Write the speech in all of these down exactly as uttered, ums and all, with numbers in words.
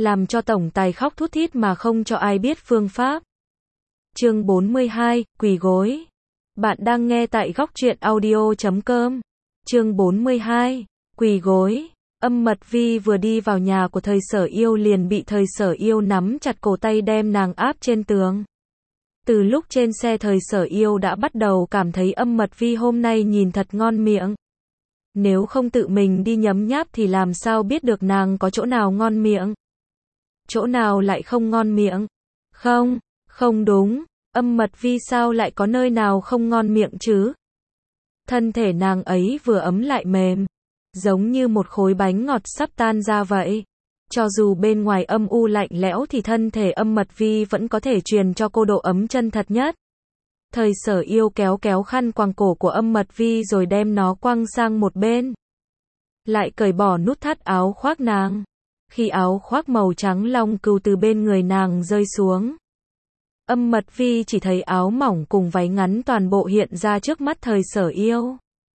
làm cho tổng tài khóc thút thít mà không cho ai biết phương pháp. Chương bốn mươi hai, quỳ gối. Bạn đang nghe tại góc truyện audio chấm com. Chương bốn mươi hai, quỳ gối. Âm Mật Vi vừa đi vào nhà của Thời Sở Yêu liền bị Thời Sở Yêu nắm chặt cổ tay đem nàng áp trên tường. Từ lúc trên xe Thời Sở Yêu đã bắt đầu cảm thấy Âm Mật Vi hôm nay nhìn thật ngon miệng. Nếu không tự mình đi nhấm nháp thì làm sao biết được nàng có chỗ nào ngon miệng? Chỗ nào lại không ngon miệng? Không, không đúng, Âm Mật Vi sao lại có nơi nào không ngon miệng chứ? Thân thể nàng ấy vừa ấm lại mềm, giống như một khối bánh ngọt sắp tan ra vậy. Cho dù bên ngoài âm u lạnh lẽo thì thân thể Âm Mật Vi vẫn có thể truyền cho cô độ ấm chân thật nhất. Thời Sở Yêu kéo kéo khăn quàng cổ của Âm Mật Vi rồi đem nó quăng sang một bên. Lại cởi bỏ nút thắt áo khoác nàng. Khi áo khoác màu trắng long cừu từ bên người nàng rơi xuống, Âm Mật Vi chỉ thấy áo mỏng cùng váy ngắn toàn bộ hiện ra trước mắt Thời Sở Yêu.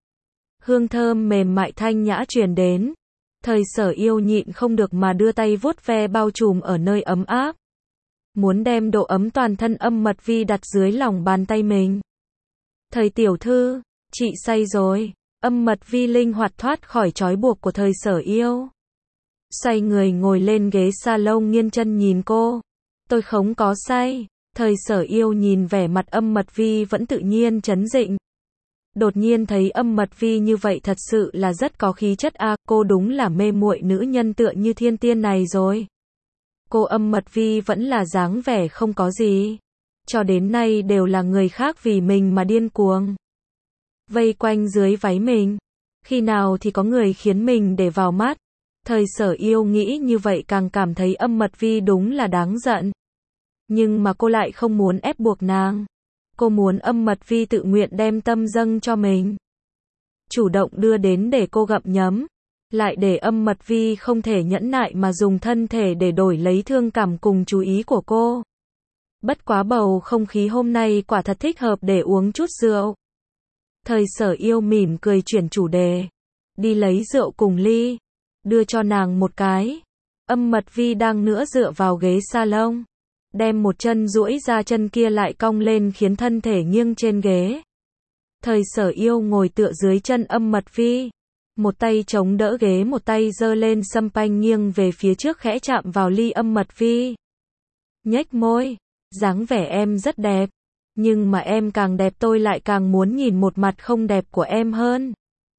Hương thơm mềm mại thanh nhã truyền đến. Thời Sở Yêu nhịn không được mà đưa tay vuốt ve bao trùm ở nơi ấm áp. Muốn đem độ ấm toàn thân Âm Mật Vi đặt dưới lòng bàn tay mình. Thời tiểu thư, chị say rồi. Âm Mật Vi linh hoạt thoát khỏi trói buộc của Thời Sở Yêu. Xoay người ngồi lên ghế salon nghiêng chân nhìn cô. Tôi không có say. Thời Sở Yêu nhìn vẻ mặt Âm Mật Vi vẫn tự nhiên trấn định. Đột nhiên thấy Âm Mật Vi như vậy thật sự là rất có khí chất a, à, cô đúng là mê muội nữ nhân tựa như thiên tiên này rồi. Cô Âm Mật Vi vẫn là dáng vẻ không có gì. Cho đến nay đều là người khác vì mình mà điên cuồng. Vây quanh dưới váy mình. Khi nào thì có người khiến mình để vào mắt. Thời Sở Yêu nghĩ như vậy càng cảm thấy Âm Mật Vi đúng là đáng giận. Nhưng mà cô lại không muốn ép buộc nàng. Cô muốn Âm Mật Vi tự nguyện đem tâm dâng cho mình. Chủ động đưa đến để cô gặm nhấm. Lại để Âm Mật Vi không thể nhẫn nại mà dùng thân thể để đổi lấy thương cảm cùng chú ý của cô. Bất quá bầu không khí hôm nay quả thật thích hợp để uống chút rượu. Thời Sở Yêu mỉm cười chuyển chủ đề. Đi lấy rượu cùng ly. Đưa cho nàng một cái. Âm Mật Vi đang nữa dựa vào ghế salon. Đem một chân duỗi ra chân kia lại cong lên khiến thân thể nghiêng trên ghế. Thời Sở Yêu ngồi tựa dưới chân Âm Mật Vi. Một tay chống đỡ ghế một tay giơ lên sâm panh nghiêng về phía trước khẽ chạm vào ly Âm Mật Vi. Nhếch môi. Dáng vẻ em rất đẹp. Nhưng mà em càng đẹp tôi lại càng muốn nhìn một mặt không đẹp của em hơn.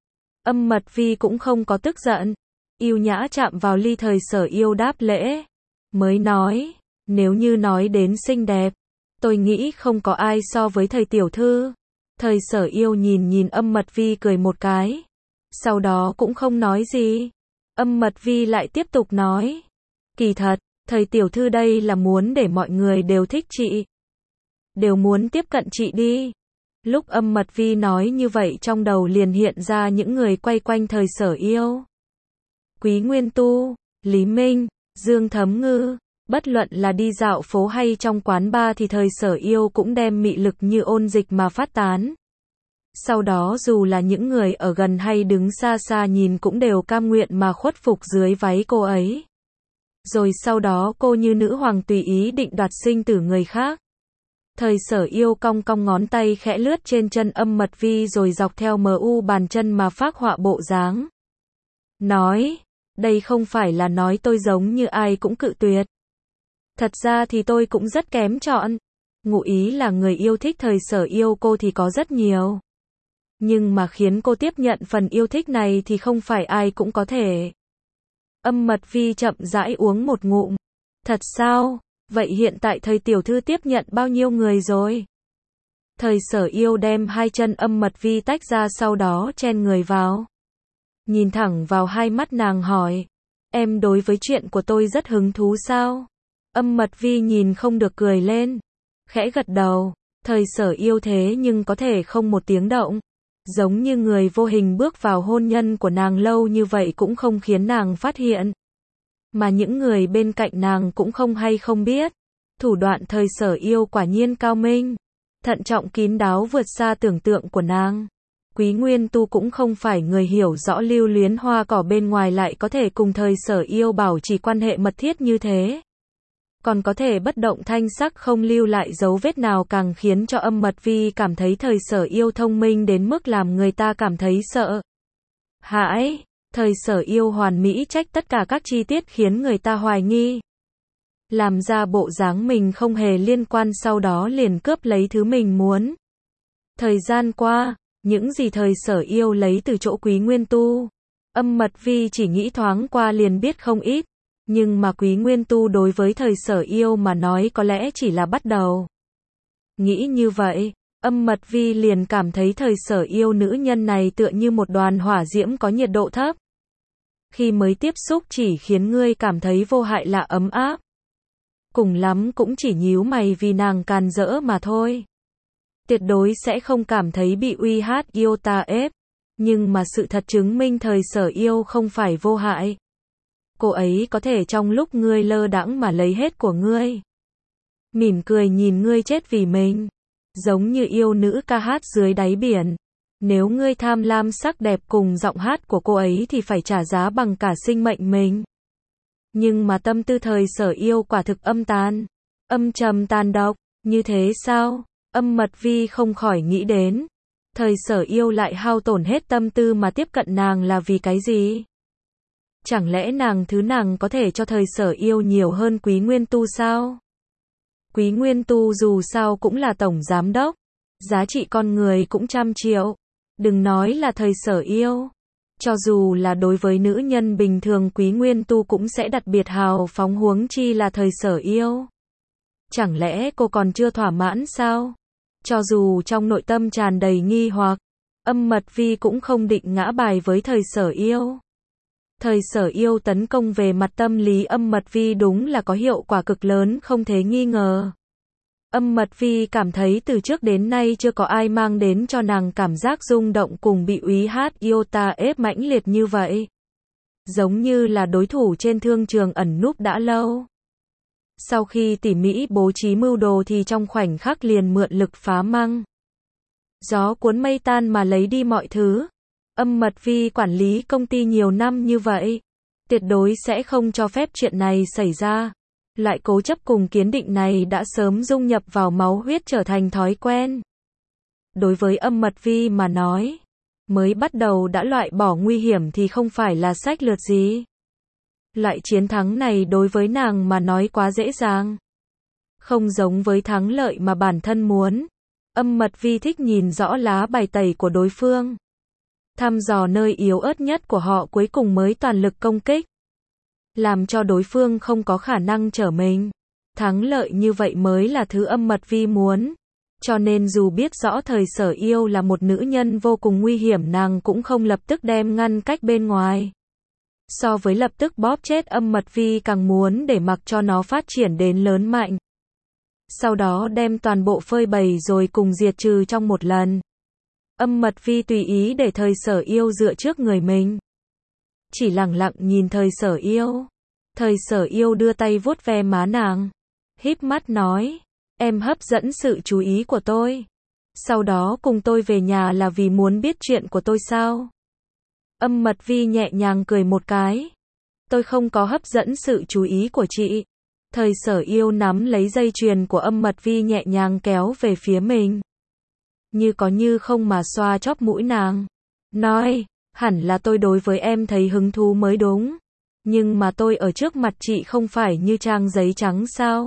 Âm Mật Vi cũng không có tức giận. Yêu nhã chạm vào ly. Thời Sở Yêu đáp lễ. Mới nói. Nếu như nói đến xinh đẹp, tôi nghĩ không có ai so với Thời tiểu thư. Thời Sở Yêu nhìn nhìn Âm Mật Vi cười một cái. Sau đó cũng không nói gì. Âm Mật Vi lại tiếp tục nói. Kỳ thật, Thời tiểu thư đây là muốn để mọi người đều thích chị. Đều muốn tiếp cận chị đi. Lúc Âm Mật Vi nói như vậy trong đầu liền hiện ra những người quay quanh Thời Sở Yêu. Quý Nguyên Tu, Lý Minh, Dương Thấm Ngư. Bất luận là đi dạo phố hay trong quán bar thì Thời Sở Yêu cũng đem mị lực như ôn dịch mà phát tán. Sau đó dù là những người ở gần hay đứng xa xa nhìn cũng đều cam nguyện mà khuất phục dưới váy cô ấy. Rồi sau đó cô như nữ hoàng tùy ý định đoạt sinh tử người khác. Thời Sở Yêu cong cong ngón tay khẽ lướt trên chân Âm Mật Vi rồi dọc theo mờ u bàn chân mà phác họa bộ dáng. Nói, đây không phải là nói tôi giống như ai cũng cự tuyệt. Thật ra thì tôi cũng rất kém chọn. Ngụ ý là người yêu thích Thời Sở Yêu cô thì có rất nhiều. Nhưng mà khiến cô tiếp nhận phần yêu thích này thì không phải ai cũng có thể. Âm Mật Vi chậm rãi uống một ngụm. Thật sao? Vậy hiện tại Thời tiểu thư tiếp nhận bao nhiêu người rồi? Thời Sở Yêu đem hai chân Âm Mật Vi tách ra sau đó chen người vào. Nhìn thẳng vào hai mắt nàng hỏi. Em đối với chuyện của tôi rất hứng thú sao? Âm Mật Vi nhìn không được cười lên. Khẽ gật đầu. Thời Sở Yêu thế nhưng có thể không một tiếng động. Giống như người vô hình bước vào hôn nhân của nàng lâu như vậy cũng không khiến nàng phát hiện. Mà những người bên cạnh nàng cũng không hay không biết. Thủ đoạn Thời Sở Yêu quả nhiên cao minh. Thận trọng kín đáo vượt xa tưởng tượng của nàng. Quý Nguyên Tu cũng không phải người hiểu rõ lưu luyến hoa cỏ bên ngoài lại có thể cùng thời sở yêu bảo trì quan hệ mật thiết như thế. Còn có thể bất động thanh sắc không lưu lại dấu vết nào càng khiến cho Âm Mật Vi cảm thấy thời sở yêu thông minh đến mức làm người ta cảm thấy sợ hãi. Thời sở yêu hoàn mỹ trách tất cả các chi tiết khiến người ta hoài nghi. Làm ra bộ dáng mình không hề liên quan sau đó liền cướp lấy thứ mình muốn. Thời gian qua, những gì thời sở yêu lấy từ chỗ Quý Nguyên Tu, Âm Mật Vi chỉ nghĩ thoáng qua liền biết không ít. Nhưng mà Quý Nguyên Tu đối với thời sở yêu mà nói có lẽ chỉ là bắt đầu. Nghĩ như vậy, Âm Mật Vi liền cảm thấy thời sở yêu nữ nhân này tựa như một đoàn hỏa diễm có nhiệt độ thấp. Khi mới tiếp xúc chỉ khiến ngươi cảm thấy vô hại là ấm áp. Cùng lắm cũng chỉ nhíu mày vì nàng càn rỡ mà thôi. Tuyệt đối sẽ không cảm thấy bị uy hát yêu ta ép. Nhưng mà sự thật chứng minh thời sở yêu không phải vô hại. Cô ấy có thể trong lúc ngươi lơ đãng mà lấy hết của ngươi. Mỉm cười nhìn ngươi chết vì mình. Giống như yêu nữ ca hát dưới đáy biển. Nếu ngươi tham lam sắc đẹp cùng giọng hát của cô ấy thì phải trả giá bằng cả sinh mệnh mình. Nhưng mà tâm tư thời sở yêu quả thực âm tàn. Âm trầm tàn độc. Như thế sao? Âm Mật Vi không khỏi nghĩ đến. Thời sở yêu lại hao tổn hết tâm tư mà tiếp cận nàng là vì cái gì? Chẳng lẽ nàng thứ nàng có thể cho thời sở yêu nhiều hơn Quý Nguyên Tu sao? Quý Nguyên Tu dù sao cũng là tổng giám đốc. Giá trị con người cũng trăm triệu. Đừng nói là thời sở yêu. Cho dù là đối với nữ nhân bình thường Quý Nguyên Tu cũng sẽ đặc biệt hào phóng huống chi là thời sở yêu. Chẳng lẽ cô còn chưa thỏa mãn sao? Cho dù trong nội tâm tràn đầy nghi hoặc, Âm Mật Vi cũng không định ngã bài với thời sở yêu. Thời sở yêu tấn công về mặt tâm lý Âm Mật Vi đúng là có hiệu quả cực lớn không thể nghi ngờ. Âm Mật Vi cảm thấy từ trước đến nay chưa có ai mang đến cho nàng cảm giác rung động cùng bị úy hát yêu ta ép mãnh liệt như vậy. Giống như là đối thủ trên thương trường ẩn núp đã lâu. Sau khi tỉ mỉ bố trí mưu đồ thì trong khoảnh khắc liền mượn lực phá măng. Gió cuốn mây tan mà lấy đi mọi thứ. Âm Mật Vi quản lý công ty nhiều năm như vậy. Tuyệt đối sẽ không cho phép chuyện này xảy ra. Loại cố chấp cùng kiến định này đã sớm dung nhập vào máu huyết trở thành thói quen. Đối với Âm Mật Vi mà nói, mới bắt đầu đã loại bỏ nguy hiểm thì không phải là sách lược gì. Loại chiến thắng này đối với nàng mà nói quá dễ dàng. Không giống với thắng lợi mà bản thân muốn. Âm Mật Vi thích nhìn rõ lá bài tẩy của đối phương. Thăm dò nơi yếu ớt nhất của họ cuối cùng mới toàn lực công kích. Làm cho đối phương không có khả năng trở mình. Thắng lợi như vậy mới là thứ Âm Mật Vi muốn. Cho nên dù biết rõ thời sở yêu là một nữ nhân vô cùng nguy hiểm nàng cũng không lập tức đem ngăn cách bên ngoài. So với lập tức bóp chết Âm Mật Vi càng muốn để mặc cho nó phát triển đến lớn mạnh. Sau đó đem toàn bộ phơi bày rồi cùng diệt trừ trong một lần. Âm Mật Vi tùy ý để thời sở yêu dựa trước người mình. Chỉ lặng lặng nhìn thời sở yêu. Thời sở yêu đưa tay vuốt ve má nàng. Híp mắt nói. Em hấp dẫn sự chú ý của tôi. Sau đó cùng tôi về nhà là vì muốn biết chuyện của tôi sao? Âm Mật Vi nhẹ nhàng cười một cái. Tôi không có hấp dẫn sự chú ý của chị. Thời sở yêu nắm lấy dây chuyền của Âm Mật Vi nhẹ nhàng kéo về phía mình. Như có như không mà xoa chóp mũi nàng. Nói, hẳn là tôi đối với em thấy hứng thú mới đúng. Nhưng mà tôi ở trước mặt chị không phải như trang giấy trắng sao?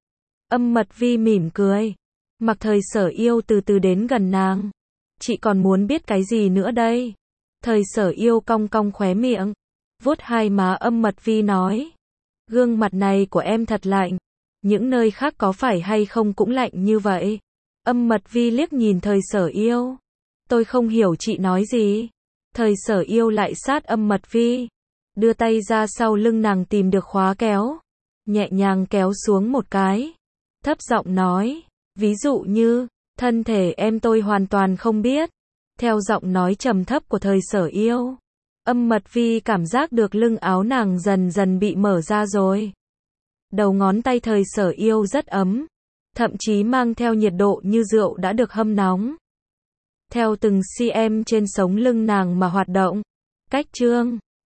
Âm Mật Vi mỉm cười. Mặc thời sở yêu từ từ đến gần nàng. Chị còn muốn biết cái gì nữa đây? Thời sở yêu cong cong khóe miệng. Vuốt hai má Âm Mật Vi nói. Gương mặt này của em thật lạnh. Những nơi khác có phải hay không cũng lạnh như vậy? Âm Mật Vi liếc nhìn thời sở yêu. Tôi không hiểu chị nói gì. Thời sở yêu lại sát Âm Mật Vi. Đưa tay ra sau lưng nàng tìm được khóa kéo. Nhẹ nhàng kéo xuống một cái. Thấp giọng nói. Ví dụ như, thân thể em tôi hoàn toàn không biết. Theo giọng nói trầm thấp của thời sở yêu. Âm Mật Vi cảm giác được lưng áo nàng dần dần bị mở ra rồi. Đầu ngón tay thời sở yêu rất ấm. Thậm chí mang theo nhiệt độ như rượu đã được hâm nóng. theo từng cm trên sống lưng nàng mà hoạt động. Cách chương